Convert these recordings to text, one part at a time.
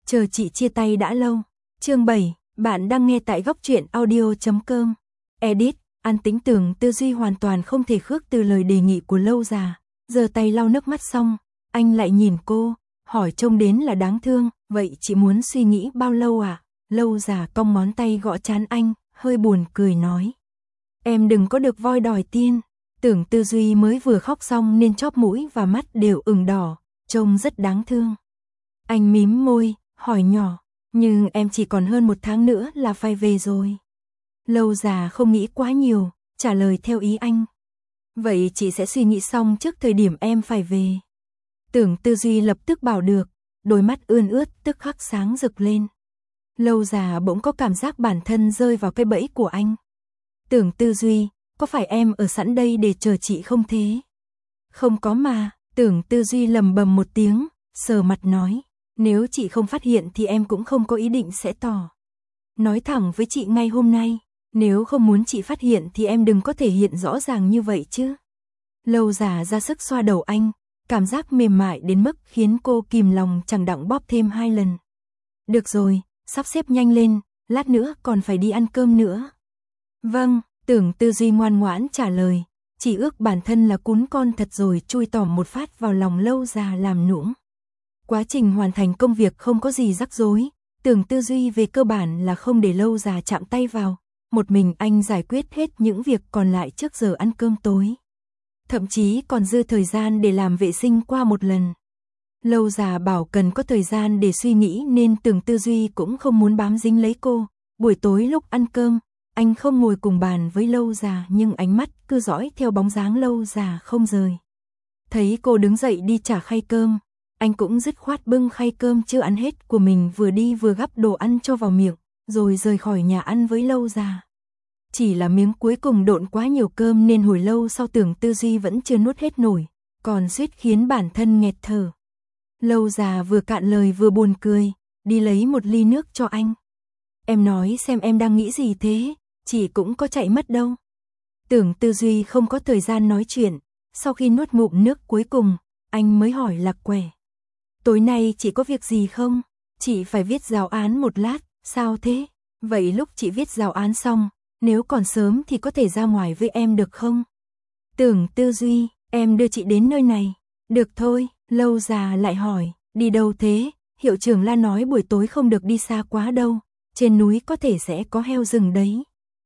chờ chị chia tay đã lâu. Chương 7, bạn đang nghe tại góc truyện audio.com. Edit, An Tĩnh Tưởng Tư Duy hoàn toàn không thể khước từ lời đề nghị của Lâu Già. Giơ tay lau nước mắt xong, anh lại nhìn cô, hỏi trông đến là đáng thương, vậy chị muốn suy nghĩ bao lâu à? Lâu Già cong ngón tay gõ trán anh, hơi buồn cười nói. Em đừng có được voi đòi tiên. Tưởng Tư Duy mới vừa khóc xong nên chóp mũi và mắt đều ửng đỏ, trông rất đáng thương. Anh mím môi, hỏi nhỏ, nhưng em chỉ còn hơn 1 tháng nữa là phải về rồi. Lâu Già không nghĩ quá nhiều, trả lời theo ý anh. Vậy chị sẽ suy nghĩ xong trước thời điểm em phải về. Tưởng Tư Duy lập tức bảo được, đôi mắt ươn ướt tức khắc sáng rực lên. Lâu Già bỗng có cảm giác bản thân rơi vào cái bẫy của anh. Tưởng Tư Duy, có phải em ở sẵn đây để chờ chị không thế? Không có mà, Tưởng Tư Duy lầm bầm một tiếng, sờ mặt nói. Nếu chị không phát hiện thì em cũng không có ý định sẽ tỏ. Nói thẳng với chị ngay hôm nay, nếu không muốn chị phát hiện thì em đừng có thể hiện rõ ràng như vậy chứ. Lâu Già ra sức xoa đầu anh, cảm giác mềm mại đến mức khiến cô kìm lòng chẳng đặng bóp thêm 2 lần. Được rồi, sắp xếp nhanh lên, lát nữa còn phải đi ăn cơm nữa. Vâng, Tưởng Tư Duy ngoan ngoãn trả lời, chỉ ước bản thân là cún con thật rồi chui tỏm một phát vào lòng Lâu Già làm nũng. Quá trình hoàn thành công việc không có gì rắc rối, Tưởng Tư Duy về cơ bản là không để Lâu Già chạm tay vào, một mình anh giải quyết hết những việc còn lại trước giờ ăn cơm tối. Thậm chí còn dư thời gian để làm vệ sinh qua một lần. Lâu Già bảo cần có thời gian để suy nghĩ nên Tưởng Tư Duy cũng không muốn bám dính lấy cô. Buổi tối lúc ăn cơm, anh không ngồi cùng bàn với Lâu Già nhưng ánh mắt cứ dõi theo bóng dáng Lâu Già không rời. Thấy cô đứng dậy đi trả khay cơm, anh cũng dứt khoát bưng khay cơm chưa ăn hết của mình vừa đi vừa gắp đồ ăn cho vào miệng, rồi rời khỏi nhà ăn với Lâu Già. Chỉ là miếng cuối cùng độn quá nhiều cơm nên hồi lâu sau Tưởng Tư Duy vẫn chưa nuốt hết nổi, còn suýt khiến bản thân nghẹt thở. Lâu Già vừa cạn lời vừa buồn cười, đi lấy một ly nước cho anh. Em nói xem em đang nghĩ gì thế, chị cũng có chạy mất đâu. Tưởng Tư Duy không có thời gian nói chuyện, sau khi nuốt ngụm nước cuối cùng, anh mới hỏi lạc quẻ. Tối nay chị có việc gì không? Chị phải viết giáo án một lát, sao thế? Vậy lúc chị viết giáo án xong, nếu còn sớm thì có thể ra ngoài với em được không? Tưởng Tư Duy, em đưa chị đến nơi này. Được thôi, Lâu Già lại hỏi, đi đâu thế? Hiệu trưởng La nói buổi tối không được đi xa quá đâu, trên núi có thể sẽ có heo rừng đấy.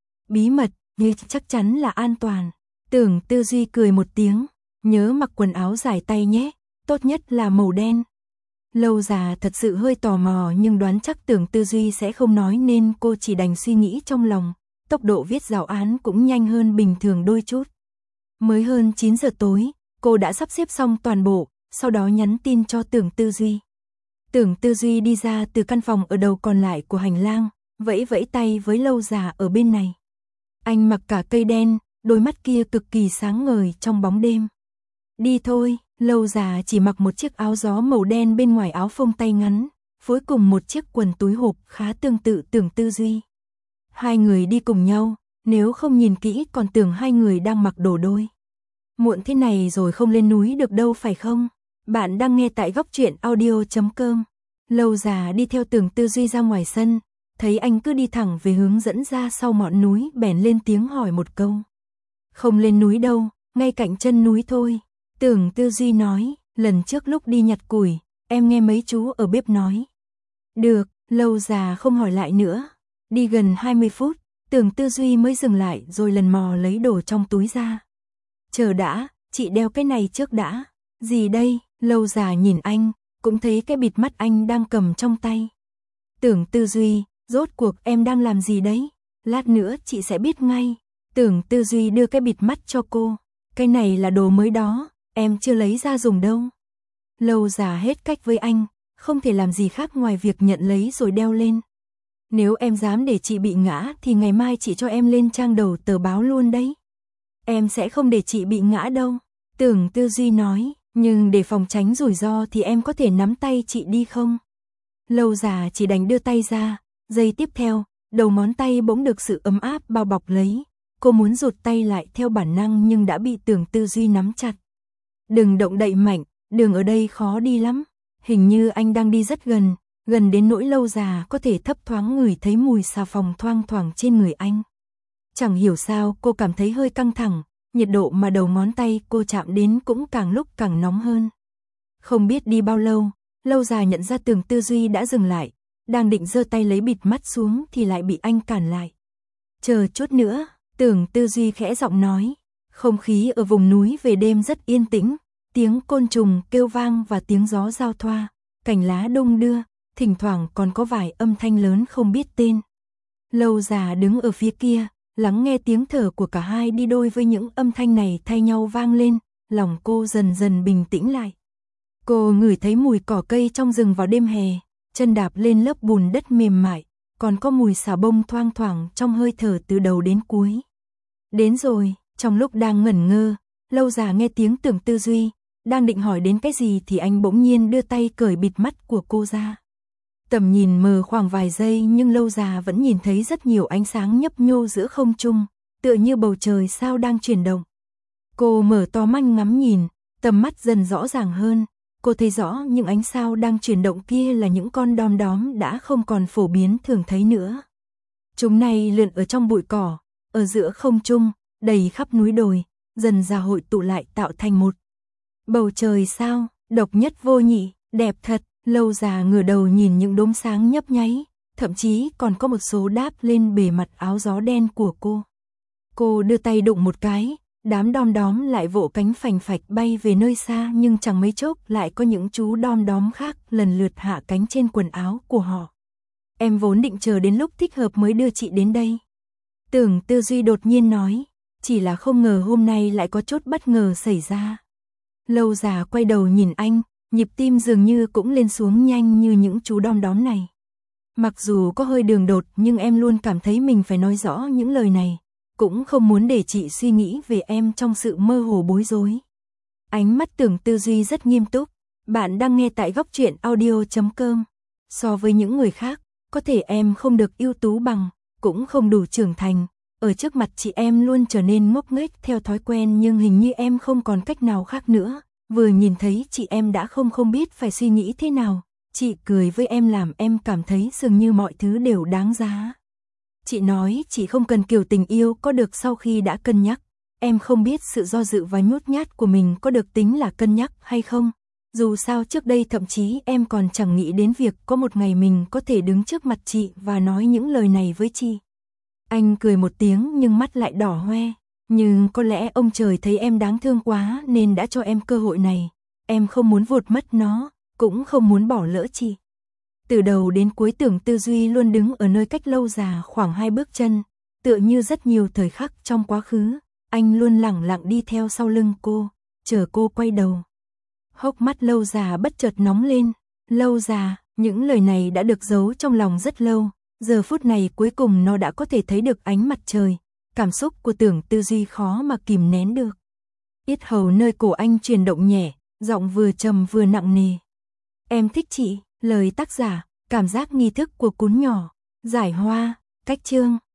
Bí mật, nhưng chắc chắn là an toàn. Tưởng Tư Duy cười một tiếng, nhớ mặc quần áo dài tay nhé, tốt nhất là màu đen. Lâu Già thật sự hơi tò mò nhưng đoán chắc Tưởng Tư Duy sẽ không nói nên cô chỉ đành suy nghĩ trong lòng. Tốc độ viết giáo án cũng nhanh hơn bình thường đôi chút. Mới hơn 9 giờ tối, cô đã sắp xếp xong toàn bộ, sau đó nhắn tin cho Tưởng Tư Duy. Tưởng Tư Duy đi ra từ căn phòng ở đầu còn lại của hành lang, vẫy vẫy tay với Lâu Già ở bên này. Anh mặc cả cây đen, đôi mắt kia cực kỳ sáng ngời trong bóng đêm. Đi thôi, Lâu Già chỉ mặc một chiếc áo gió màu đen bên ngoài áo phông tay ngắn, phối cùng một chiếc quần túi hộp khá tương tự Tưởng Tư Duy. Hai người đi cùng nhau, nếu không nhìn kỹ còn tưởng hai người đang mặc đồ đôi. Muộn thế này rồi không lên núi được đâu phải không? Bạn đang nghe tại góc truyện audio.com. Lâu Già đi theo Tưởng Tư Duy ra ngoài sân, thấy anh cứ đi thẳng về hướng dẫn ra sau ngọn núi bèn lên tiếng hỏi một câu. Không lên núi đâu, ngay cạnh chân núi thôi. Tưởng Tư Duy nói, lần trước lúc đi nhặt củi, em nghe mấy chú ở bếp nói. Được, Lâu Già không hỏi lại nữa. Đi gần 20 phút, Tưởng Tư Duy mới dừng lại rồi lần mò lấy đồ trong túi ra. Chờ đã, chị đeo cái này trước đã. Gì đây? Lâu Già nhìn anh, cũng thấy cái bịt mắt anh đang cầm trong tay. Tưởng Tư Duy, rốt cuộc em đang làm gì đấy? Lát nữa chị sẽ biết ngay. Tưởng Tư Duy đưa cái bịt mắt cho cô. Cái này là đồ mới đó, em chưa lấy ra dùng đâu. Lâu Già hết cách với anh, không thể làm gì khác ngoài việc nhận lấy rồi đeo lên. Nếu em dám để chị bị ngã thì ngày mai chị cho em lên trang đầu tờ báo luôn đấy. Em sẽ không để chị bị ngã đâu. Tưởng Tư Duy nói, nhưng để phòng tránh rủi ro thì em có thể nắm tay chị đi không? Lâu Già chỉ đành đưa tay ra, giây tiếp theo, đầu ngón tay bỗng được sự ấm áp bao bọc lấy. Cô muốn rụt tay lại theo bản năng nhưng đã bị Tưởng Tư Duy nắm chặt. Đừng động đậy mạnh, đường ở đây khó đi lắm. Hình như anh đang đi rất gần, gần đến nỗi Lâu Già có thể thấp thoáng ngửi thấy mùi xà phòng thoang thoảng trên người anh. Chẳng hiểu sao cô cảm thấy hơi căng thẳng, nhiệt độ mà đầu ngón tay cô chạm đến cũng càng lúc càng nóng hơn. Không biết đi bao lâu, Lâu Già nhận ra Tưởng Tư Duy đã dừng lại, đang định giơ tay lấy bịt mắt xuống thì lại bị anh cản lại. Chờ chút nữa, Tưởng Tư Duy khẽ giọng nói. Không khí ở vùng núi về đêm rất yên tĩnh, tiếng côn trùng kêu vang và tiếng gió giao thoa, cành lá đung đưa, thỉnh thoảng còn có vài âm thanh lớn không biết tên. Lâu Già đứng ở phía kia, lắng nghe tiếng thở của cả hai đi đôi với những âm thanh này thay nhau vang lên, lòng cô dần dần bình tĩnh lại. Cô ngửi thấy mùi cỏ cây trong rừng vào đêm hè, chân đạp lên lớp bùn đất mềm mại, còn có mùi xà bông thoang thoảng trong hơi thở từ đầu đến cuối. Đến rồi, trong lúc đang ngẩn ngơ, Lâu Già nghe tiếng Tưởng Tư Duy, đang định hỏi đến cái gì thì anh bỗng nhiên đưa tay cởi bịt mắt của cô ra. Tầm nhìn mờ khoảng vài giây nhưng Lâu Già vẫn nhìn thấy rất nhiều ánh sáng nhấp nhô giữa không trung, tựa như bầu trời sao đang chuyển động. Cô mở to mắt ngắm nhìn, tầm mắt dần rõ ràng hơn, cô thấy rõ những ánh sao đang chuyển động kia là những con đom đóm đã không còn phổ biến thường thấy nữa. Chúng này lượn ở trong bụi cỏ, ở giữa không trung, đầy khắp núi đồi, dần ra hội tụ lại tạo thành một bầu trời sao, độc nhất vô nhị, đẹp thật. Lâu Già ngửa đầu nhìn những đốm sáng nhấp nháy, thậm chí còn có một số đáp lên bề mặt áo gió đen của cô. Cô đưa tay đụng một cái, đám đom đóm lại vỗ cánh phành phạch bay về nơi xa nhưng chẳng mấy chốc lại có những chú đom đóm khác lần lượt hạ cánh trên quần áo của họ. Em vốn định chờ đến lúc thích hợp mới đưa chị đến đây. Tưởng Tư Duy đột nhiên nói, chỉ là không ngờ hôm nay lại có chút bất ngờ xảy ra. Lâu Già quay đầu nhìn anh, nhịp tim dường như cũng lên xuống nhanh như những chú đom đóm này. Mặc dù có hơi đường đột nhưng em luôn cảm thấy mình phải nói rõ những lời này, cũng không muốn để chị suy nghĩ về em trong sự mơ hồ bối rối. Ánh mắt Tưởng Tư Duy rất nghiêm túc, bạn đang nghe tại Góc Truyện Audio.com. So với những người khác, có thể em không được ưu tú bằng, cũng không đủ trưởng thành, ở trước mặt chị em luôn trở nên ngốc nghếch theo thói quen nhưng hình như em không còn cách nào khác nữa. Vừa nhìn thấy chị em đã không biết phải suy nghĩ thế nào, chị cười với em làm em cảm thấy dường như mọi thứ đều đáng giá. Chị nói chị không cần kiểu tình yêu có được sau khi đã cân nhắc, em không biết sự do dự và nhút nhát của mình có được tính là cân nhắc hay không. Dù sao trước đây thậm chí em còn chẳng nghĩ đến việc có một ngày mình có thể đứng trước mặt chị và nói những lời này với chị. Anh cười một tiếng nhưng mắt lại đỏ hoe. Nhưng có lẽ ông trời thấy em đáng thương quá nên đã cho em cơ hội này. Em không muốn vụt mất nó, cũng không muốn bỏ lỡ chị. Từ đầu đến cuối Tưởng Tư Duy luôn đứng ở nơi cách Lâu Già khoảng 2 bước chân, tựa như rất nhiều thời khắc trong quá khứ, anh luôn lẳng lặng đi theo sau lưng cô, chờ cô quay đầu. Hốc mắt Lâu Già bất chợt nóng lên. Lâu Già, những lời này đã được giấu trong lòng rất lâu, giờ phút này cuối cùng nó đã có thể thấy được ánh mặt trời. Cảm xúc của Tưởng Tư Duy khó mà kìm nén được. Yết hầu nơi cổ anh chuyển động nhẹ, giọng vừa trầm vừa nặng nề. Em thích chị, lời tác giả, cảm giác nghi thức của cún nhỏ, giải hoa, cách chương.